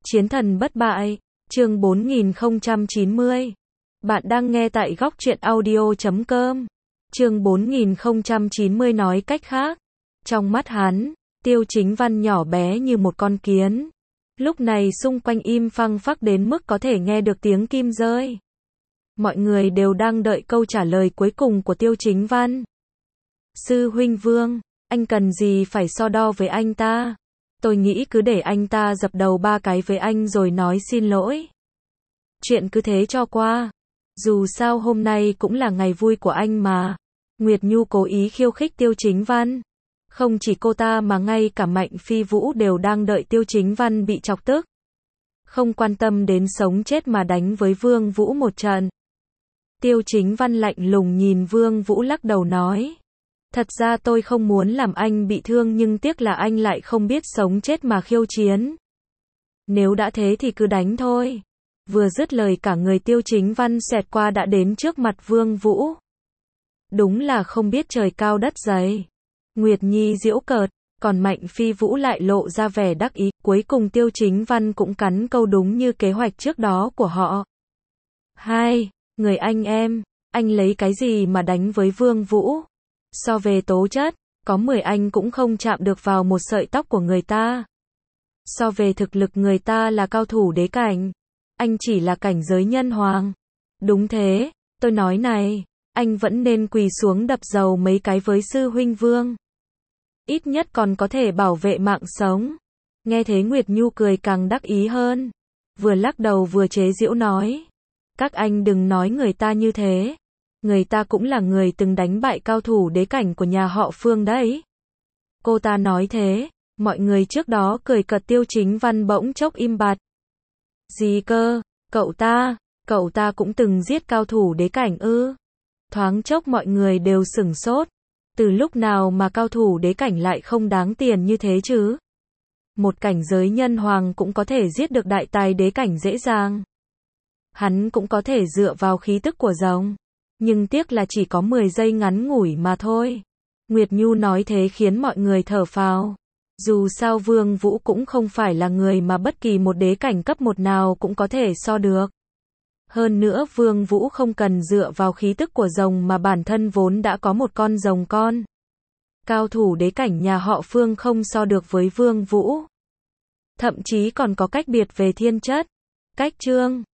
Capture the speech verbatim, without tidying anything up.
Chiến thần bất bại, chương bốn nghìn không trăm chín mươi. Bạn đang nghe tại góc truyện audio chấm com. Chương bốn nghìn không trăm chín mươi nói cách khác. Trong mắt hắn, Tiêu Chính Văn nhỏ bé như một con kiến. Lúc này xung quanh im phăng phắc đến mức có thể nghe được tiếng kim rơi. Mọi người đều đang đợi câu trả lời cuối cùng của Tiêu Chính Văn. Sư huynh Vương, anh cần gì phải so đo với anh ta? Tôi nghĩ cứ để anh ta dập đầu ba cái với anh rồi nói xin lỗi. Chuyện cứ thế cho qua. Dù sao hôm nay cũng là ngày vui của anh mà. Nguyệt Nhu cố ý khiêu khích Tiêu Chính Văn. Không chỉ cô ta mà ngay cả Mạnh Phi Vũ đều đang đợi Tiêu Chính Văn bị chọc tức. Không quan tâm đến sống chết mà đánh với Vương Vũ một trận. Tiêu Chính Văn lạnh lùng nhìn Vương Vũ lắc đầu nói. Thật ra tôi không muốn làm anh bị thương nhưng tiếc là anh lại không biết sống chết mà khiêu chiến. Nếu đã thế thì cứ đánh thôi. Vừa dứt lời cả người Tiêu Chính Văn xẹt qua đã đến trước mặt Vương Vũ. Đúng là không biết trời cao đất dày. Nguyệt Nhi giễu cợt, còn Mạnh Phi Vũ lại lộ ra vẻ đắc ý. Cuối cùng Tiêu Chính Văn cũng cắn câu đúng như kế hoạch trước đó của họ. Hai, người anh em, anh lấy cái gì mà đánh với Vương Vũ? So về tố chất, có mười anh cũng không chạm được vào một sợi tóc của người ta. So về thực lực người ta là cao thủ đế cảnh. Anh chỉ là cảnh giới nhân hoàng. Đúng thế, tôi nói này, anh vẫn nên quỳ xuống đập dầu mấy cái với sư huynh Vương. Ít nhất còn có thể bảo vệ mạng sống. Nghe thế Nguyệt Nhu cười càng đắc ý hơn. Vừa lắc đầu vừa chế giễu nói. Các anh đừng nói người ta như thế. Người ta cũng là người từng đánh bại cao thủ đế cảnh của nhà họ Phương đấy. Cô ta nói thế, mọi người trước đó cười cợt Tiêu Chính Văn bỗng chốc im bặt. Gì cơ, cậu ta, cậu ta cũng từng giết cao thủ đế cảnh ư? Thoáng chốc mọi người đều sửng sốt. Từ lúc nào mà cao thủ đế cảnh lại không đáng tiền như thế chứ? Một cảnh giới nhân hoàng cũng có thể giết được đại tài đế cảnh dễ dàng. Hắn cũng có thể dựa vào khí tức của rồng. Nhưng tiếc là chỉ có mười giây ngắn ngủi mà thôi. Nguyệt Nhu nói thế khiến mọi người thở phào. Dù sao Vương Vũ cũng không phải là người mà bất kỳ một đế cảnh cấp một nào cũng có thể so được. Hơn nữa Vương Vũ không cần dựa vào khí tức của rồng mà bản thân vốn đã có một con rồng con. Cao thủ đế cảnh nhà họ Phương không so được với Vương Vũ. Thậm chí còn có cách biệt về thiên chất, cách chương.